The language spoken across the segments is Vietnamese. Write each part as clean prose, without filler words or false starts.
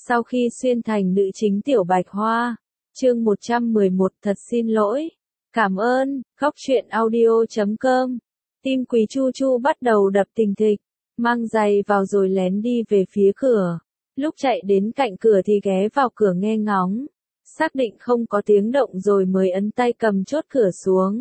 Sau khi xuyên thành nữ chính Tiểu Bạch Hoa, chương 111 thật xin lỗi. Cảm ơn, Góc Truyện Audio.com. Tim Quý Chu Chu bắt đầu đập thình thịch, mang giày vào rồi lén đi về phía cửa. Lúc chạy đến cạnh cửa thì ghé vào cửa nghe ngóng, xác định không có tiếng động rồi mới ấn tay cầm chốt cửa xuống.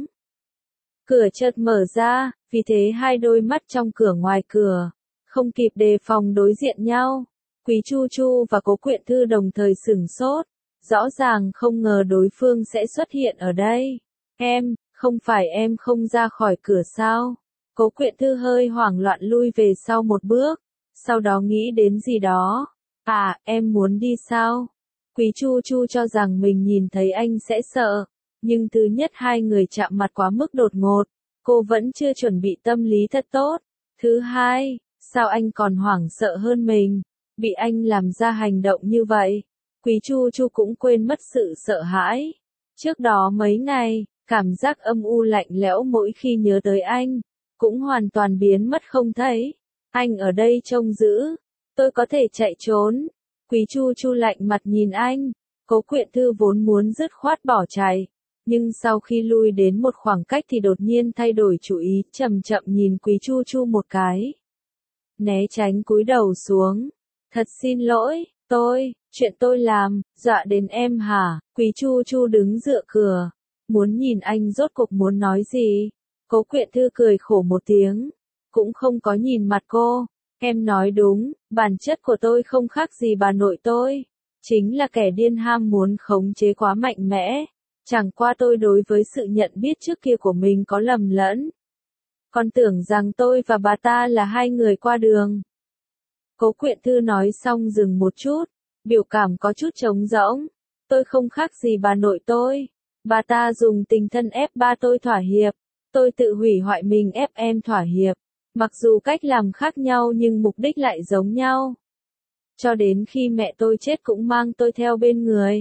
Cửa chợt mở ra, vì thế hai đôi mắt trong cửa ngoài cửa, không kịp đề phòng đối diện nhau. Quý Chu Chu và Cố Quyện Thư đồng thời sửng sốt, rõ ràng không ngờ đối phương sẽ xuất hiện ở đây. Không phải em không ra khỏi cửa sao? Cố Quyện Thư hơi hoảng loạn lui về sau một bước, sau đó nghĩ đến gì đó. Em muốn đi sao? Quý Chu Chu cho rằng mình nhìn thấy anh sẽ sợ, nhưng thứ nhất hai người chạm mặt quá mức đột ngột, cô vẫn chưa chuẩn bị tâm lý thật tốt. Thứ hai, sao anh còn hoảng sợ hơn mình? Bị anh làm ra hành động như vậy, Quý Chu Chu cũng quên mất sự sợ hãi. Trước đó mấy ngày, cảm giác âm u lạnh lẽo mỗi khi nhớ tới anh, cũng hoàn toàn biến mất không thấy. Anh ở đây trông giữ, tôi có thể chạy trốn. Quý Chu Chu lạnh mặt nhìn anh, Cố Quyện Thư vốn muốn dứt khoát bỏ chạy, nhưng sau khi lui đến một khoảng cách thì đột nhiên thay đổi chủ ý, chậm chậm nhìn Quý Chu Chu một cái. Né tránh cúi đầu xuống. Thật xin lỗi, chuyện tôi làm, dọa đến em hả? Quý Chu Chu đứng dựa cửa, muốn nhìn anh rốt cuộc muốn nói gì. Cố Quyện Thư cười khổ một tiếng, cũng không có nhìn mặt cô. Em nói đúng, bản chất của tôi không khác gì bà nội tôi, chính là kẻ điên ham muốn khống chế quá mạnh mẽ. Chẳng qua tôi đối với sự nhận biết trước kia của mình có lầm lẫn, còn tưởng rằng tôi và bà ta là hai người qua đường. Cố Quyện Thư nói xong dừng một chút, biểu cảm có chút trống rỗng. Tôi không khác gì bà nội tôi. Bà ta dùng tình thân ép ba tôi thỏa hiệp. Tôi tự hủy hoại mình ép em thỏa hiệp. Mặc dù cách làm khác nhau nhưng mục đích lại giống nhau. Cho đến khi mẹ tôi chết cũng mang tôi theo bên người.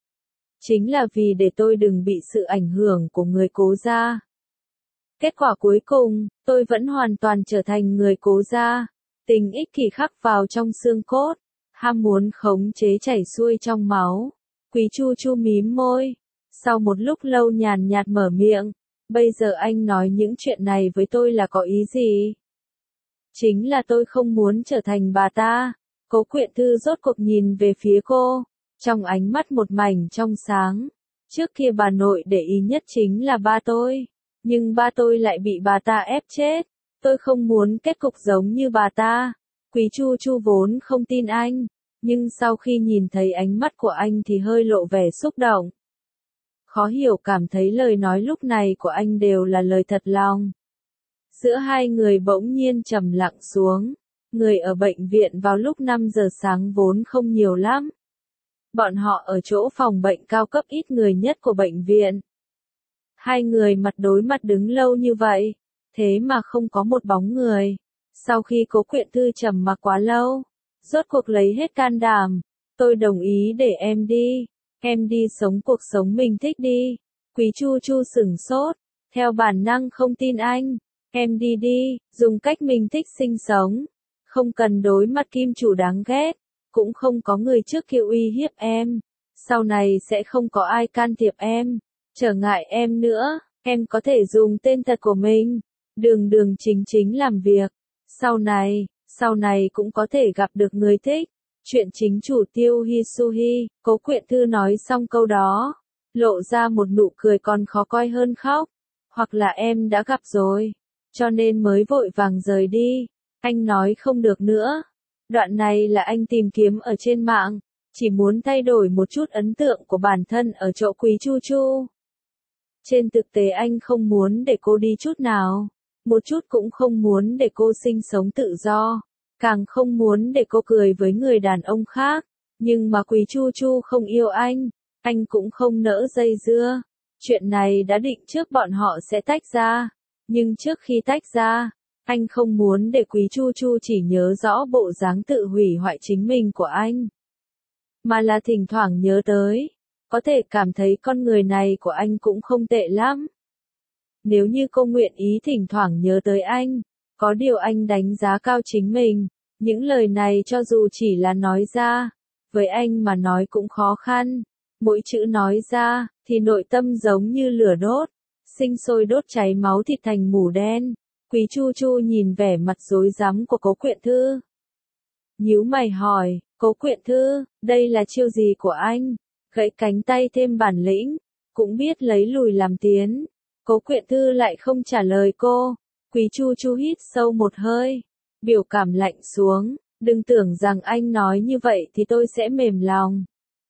Chính là vì để tôi đừng bị sự ảnh hưởng của người Cố gia. Kết quả cuối cùng, tôi vẫn hoàn toàn trở thành người Cố gia. Tình ích kỷ khắc vào trong xương cốt, ham muốn khống chế chảy xuôi trong máu. Quý Chu Chu mím môi, sau một lúc lâu nhàn nhạt mở miệng, bây giờ anh nói những chuyện này với tôi là có ý gì? Chính là tôi không muốn trở thành bà ta. Cố Quyện Thư rốt cuộc nhìn về phía cô, trong ánh mắt một mảnh trong sáng. Trước kia bà nội để ý nhất chính là ba tôi, nhưng ba tôi lại bị bà ta ép chết. Tôi không muốn kết cục giống như bà ta. Quý Chu Chu vốn không tin anh, nhưng sau khi nhìn thấy ánh mắt của anh thì hơi lộ vẻ xúc động. Khó hiểu cảm thấy lời nói lúc này của anh đều là lời thật lòng. Giữa hai người bỗng nhiên trầm lặng xuống. Người ở bệnh viện vào lúc 5 giờ sáng vốn không nhiều lắm. Bọn họ ở chỗ phòng bệnh cao cấp ít người nhất của bệnh viện. Hai người mặt đối mặt đứng lâu như vậy, thế mà không có một bóng người. Sau khi Cố Quyện Thư trầm mặc quá lâu, rốt cuộc lấy hết can đảm. Tôi đồng ý để em đi sống cuộc sống mình thích đi. Quý Chu Chu sửng sốt, theo bản năng không tin anh. Em đi, dùng cách mình thích sinh sống. Không cần đối mặt kim chủ đáng ghét, cũng không có người trước kia uy hiếp em. Sau này sẽ không có ai can thiệp em, trở ngại em nữa. Em có thể dùng tên thật của mình, đường chính làm việc. Sau này cũng có thể gặp được người thích. Chuyện chính chủ Tiêu Hisuhi. Cố Quyện Thư nói xong câu đó, lộ ra một nụ cười còn khó coi hơn khóc. Hoặc là em đã gặp rồi, cho nên mới vội vàng rời đi. Anh nói không được nữa. Đoạn này là anh tìm kiếm ở trên mạng, chỉ muốn thay đổi một chút ấn tượng của bản thân ở chỗ Quý Chu Chu. Trên thực tế anh không muốn để cô đi chút nào, một chút cũng không muốn để cô sinh sống tự do, càng không muốn để cô cười với người đàn ông khác. Nhưng mà Quý Chu Chu không yêu anh cũng không nỡ dây dưa. Chuyện này đã định trước bọn họ sẽ tách ra, nhưng trước khi tách ra, anh không muốn để Quý Chu Chu chỉ nhớ rõ bộ dáng tự hủy hoại chính mình của anh, mà là thỉnh thoảng nhớ tới, có thể cảm thấy con người này của anh cũng không tệ lắm. Nếu như cô nguyện ý thỉnh thoảng nhớ tới anh, có điều anh đánh giá cao chính mình, những lời này cho dù chỉ là nói ra, với anh mà nói cũng khó khăn. Mỗi chữ nói ra, thì nội tâm giống như lửa đốt, sinh sôi đốt cháy máu thịt thành mủ đen. Quý Chu Chu nhìn vẻ mặt rối rắm của Cố Quyện Thư. Nhíu mày hỏi, Cố Quyện Thư, đây là chiêu gì của anh? Gãy cánh tay thêm bản lĩnh, cũng biết lấy lùi làm tiến. Cố Quyện Thư lại không trả lời cô. Quý Chu Chu hít sâu một hơi, biểu cảm lạnh xuống, đừng tưởng rằng anh nói như vậy thì tôi sẽ mềm lòng.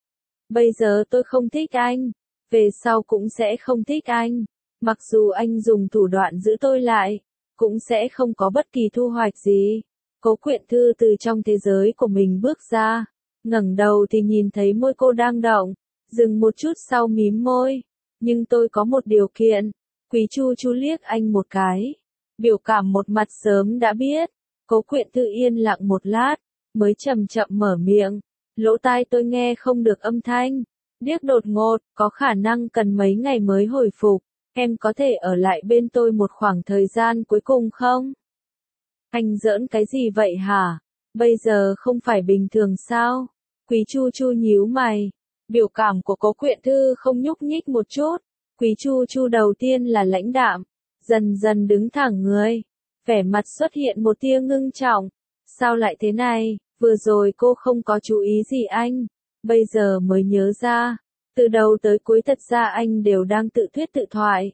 Bây giờ tôi không thích anh, về sau cũng sẽ không thích anh. Mặc dù anh dùng thủ đoạn giữ tôi lại, cũng sẽ không có bất kỳ thu hoạch gì. Cố Quyện Thư từ trong thế giới của mình bước ra, ngẩng đầu thì nhìn thấy môi cô đang động, dừng một chút sau mím môi. Nhưng tôi có một điều kiện. Quý Chu Chu liếc anh một cái, biểu cảm một mặt sớm đã biết. Cố Quyện Thư yên lặng một lát, mới chậm chậm mở miệng. Lỗ tai tôi nghe không được âm thanh, điếc đột ngột, có khả năng cần mấy ngày mới hồi phục. Em có thể ở lại bên tôi một khoảng thời gian cuối cùng không? Anh giỡn cái gì vậy hả? Bây giờ không phải bình thường sao? Quý Chu Chu nhíu mày. Biểu cảm của Cố Quyện Thư không nhúc nhích một chút. Quý Chu Chu đầu tiên là lãnh đạm, dần dần đứng thẳng người. Vẻ mặt xuất hiện một tia ngưng trọng. Sao lại thế này? Vừa rồi cô không có chú ý gì anh. Bây giờ mới nhớ ra. Từ đầu tới cuối thật ra anh đều đang tự thuyết tự thoại.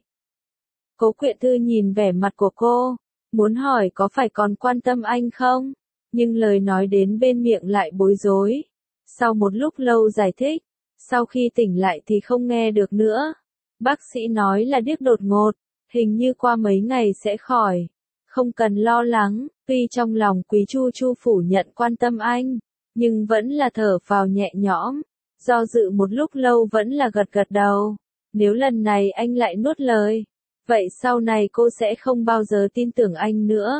Cố Quyện Thư nhìn vẻ mặt của cô, muốn hỏi có phải còn quan tâm anh không? Nhưng lời nói đến bên miệng lại bối rối. Sau một lúc lâu giải thích, sau khi tỉnh lại thì không nghe được nữa. Bác sĩ nói là điếc đột ngột, hình như qua mấy ngày sẽ khỏi. Không cần lo lắng, tuy trong lòng Quý Chu Chu phủ nhận quan tâm anh, nhưng vẫn là thở phào nhẹ nhõm. Do dự một lúc lâu vẫn là gật gật đầu. Nếu lần này anh lại nuốt lời, vậy sau này cô sẽ không bao giờ tin tưởng anh nữa.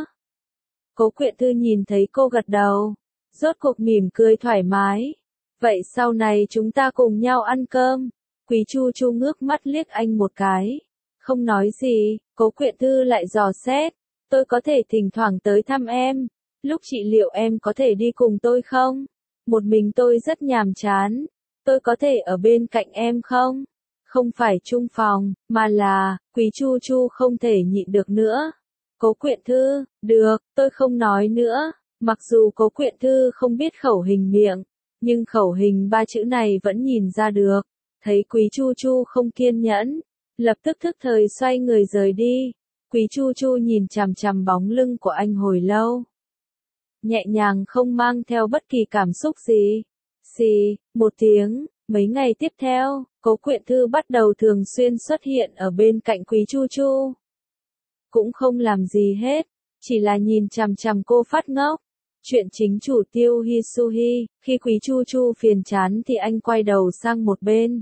Cố Quyện Thư nhìn thấy cô gật đầu, rốt cuộc mỉm cười thoải mái. Vậy sau này chúng ta cùng nhau ăn cơm. Quý Chu Chu ngước mắt liếc anh một cái, không nói gì. Cố Quyện Thư lại dò xét, tôi có thể thỉnh thoảng tới thăm em. Lúc trị liệu em có thể đi cùng tôi không? Một mình tôi rất nhàm chán. Tôi có thể ở bên cạnh em không? Không phải chung phòng, mà là, Quý Chu Chu không thể nhịn được nữa. Cố Quyện Thư, được, tôi không nói nữa. Mặc dù Cố Quyện Thư không biết khẩu hình miệng, nhưng khẩu hình ba chữ này vẫn nhìn ra được. Thấy Quý Chu Chu không kiên nhẫn, lập tức thức thời xoay người rời đi. Quý Chu Chu nhìn chằm chằm bóng lưng của anh hồi lâu. Nhẹ nhàng không mang theo bất kỳ cảm xúc gì. Xì, một tiếng, mấy ngày tiếp theo, Cố Quyện Thư bắt đầu thường xuyên xuất hiện ở bên cạnh Quý Chu Chu. Cũng không làm gì hết, chỉ là nhìn chằm chằm cô phát ngốc. Chuyện chính chủ Tiêu Hisuhi, khi Quý Chu Chu phiền chán thì anh quay đầu sang một bên.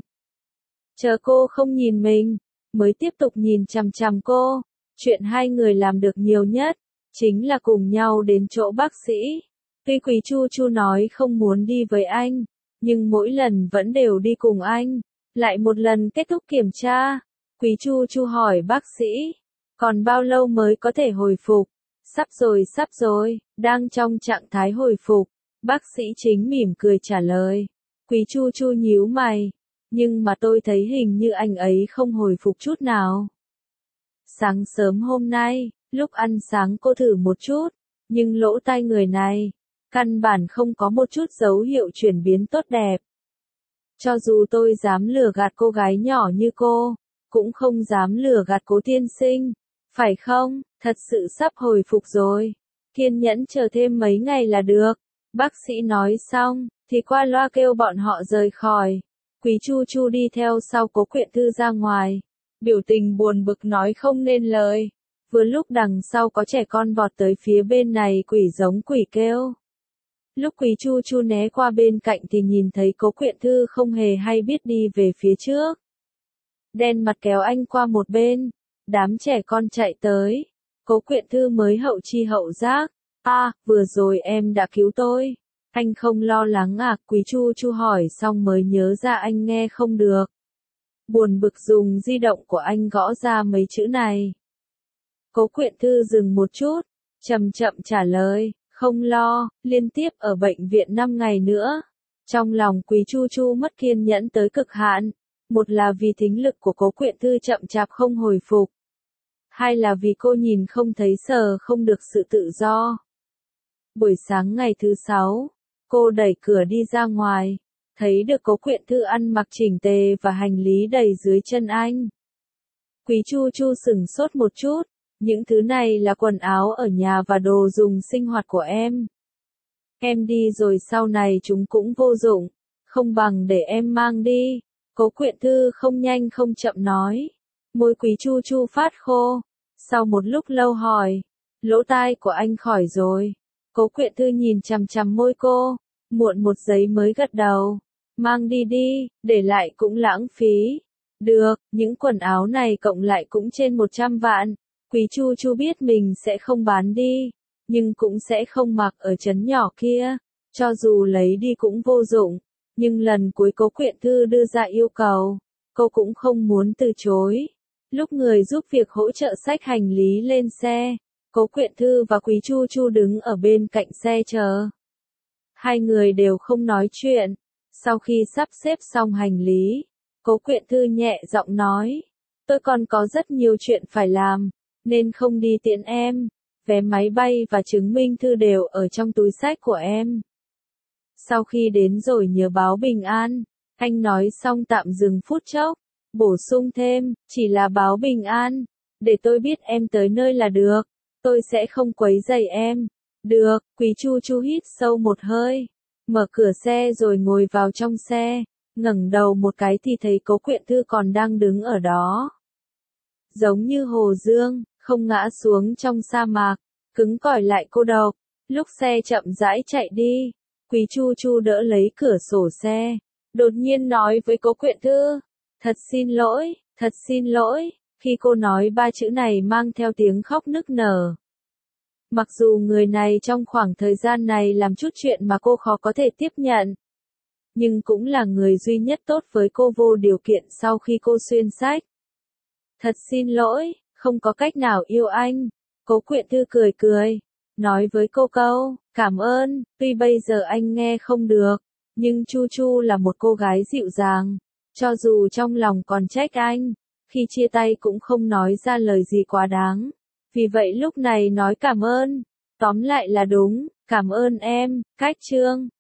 Chờ cô không nhìn mình, mới tiếp tục nhìn chằm chằm cô. Chuyện hai người làm được nhiều nhất, chính là cùng nhau đến chỗ bác sĩ. Tuy Quý Chu Chu nói không muốn đi với anh, nhưng mỗi lần vẫn đều đi cùng anh. Lại một lần kết thúc kiểm tra, Quý Chu Chu hỏi bác sĩ, còn bao lâu mới có thể hồi phục? Sắp rồi, đang trong trạng thái hồi phục. Bác sĩ chính mỉm cười trả lời. Quý Chu Chu nhíu mày, nhưng mà tôi thấy hình như anh ấy không hồi phục chút nào. Sáng sớm hôm nay, lúc ăn sáng cô thử một chút, nhưng lỗ tai người này, căn bản không có một chút dấu hiệu chuyển biến tốt đẹp. Cho dù tôi dám lừa gạt cô gái nhỏ như cô, cũng không dám lừa gạt Cố tiên sinh, phải không? Thật sự sắp hồi phục rồi. Kiên nhẫn chờ thêm mấy ngày là được. Bác sĩ nói xong, thì qua loa kêu bọn họ rời khỏi. Quý Chu Chu đi theo sau Cố Quyện Thư ra ngoài. Biểu tình buồn bực nói không nên lời. Vừa lúc đằng sau có trẻ con vọt tới phía bên này quỷ giống quỷ kêu. Lúc Quý Chu Chu né qua bên cạnh thì nhìn thấy Cố Quyện Thư không hề hay biết đi về phía trước. Đen mặt kéo anh qua một bên. Đám trẻ con chạy tới. Cố Quyện Thư mới hậu chi hậu giác. Vừa rồi em đã cứu tôi. Anh không lo lắng à? Quý Chu Chu hỏi xong mới nhớ ra anh nghe không được. Buồn bực dùng di động của anh gõ ra mấy chữ này. Cố Quyện Thư dừng một chút, chậm chậm trả lời, không lo, liên tiếp ở bệnh viện 5 ngày nữa. Trong lòng Quý Chu Chu mất kiên nhẫn tới cực hạn, một là vì thính lực của Cố Quyện Thư chậm chạp không hồi phục, hai là vì cô nhìn không thấy sờ không được sự tự do. Buổi sáng ngày thứ 6, cô đẩy cửa đi ra ngoài, thấy được Cố Quyện Thư ăn mặc chỉnh tề và hành lý đầy dưới chân anh. Quý Chu Chu sửng sốt một chút, những thứ này là quần áo ở nhà và đồ dùng sinh hoạt của em. Em đi rồi sau này chúng cũng vô dụng, không bằng để em mang đi. Cố Quyện Thư không nhanh không chậm nói. Môi Quý Chu Chu phát khô. Sau một lúc lâu hỏi, lỗ tai của anh khỏi rồi. Cố Quyện Thư nhìn chằm chằm môi cô, muộn một giây mới gật đầu. Mang đi đi, để lại cũng lãng phí. Được, những quần áo này cộng lại cũng trên 100 vạn. Quý Chu Chu biết mình sẽ không bán đi, nhưng cũng sẽ không mặc ở trấn nhỏ kia. Cho dù lấy đi cũng vô dụng. Nhưng lần cuối Cố Quyện Thư đưa ra yêu cầu, cô cũng không muốn từ chối. Lúc người giúp việc hỗ trợ xách hành lý lên xe, Cố Quyện Thư và Quý Chu Chu đứng ở bên cạnh xe chờ. Hai người đều không nói chuyện. Sau khi sắp xếp xong hành lý, Cố Quyện Thư nhẹ giọng nói, tôi còn có rất nhiều chuyện phải làm, nên không đi tiễn em. Vé máy bay và chứng minh thư đều ở trong túi xách của em. Sau khi đến rồi nhớ báo bình an. Anh nói xong tạm dừng phút chốc, bổ sung thêm, chỉ là báo bình an, để tôi biết em tới nơi là được, tôi sẽ không quấy rầy em. Được, Quý Chu Chu hít sâu một hơi, mở cửa xe rồi ngồi vào trong xe, ngẩng đầu một cái thì thấy Cố Quyện Thư còn đang đứng ở đó. Giống như Hồ Dương, không ngã xuống trong sa mạc, cứng cỏi lại cô độc. Lúc xe chậm rãi chạy đi, Quý Chu Chu đỡ lấy cửa sổ xe, đột nhiên nói với Cố Quyện Thư, thật xin lỗi, khi cô nói ba chữ này mang theo tiếng khóc nức nở. Mặc dù người này trong khoảng thời gian này làm chút chuyện mà cô khó có thể tiếp nhận, nhưng cũng là người duy nhất tốt với cô vô điều kiện sau khi cô xuyên sách. Thật xin lỗi, không có cách nào yêu anh. Cố Quyện Thư cười cười, nói với cô câu, cảm ơn, tuy bây giờ anh nghe không được, nhưng Chu Chu là một cô gái dịu dàng, cho dù trong lòng còn trách anh, khi chia tay cũng không nói ra lời gì quá đáng, vì vậy lúc này nói cảm ơn, tóm lại là đúng, cảm ơn em, cách chương.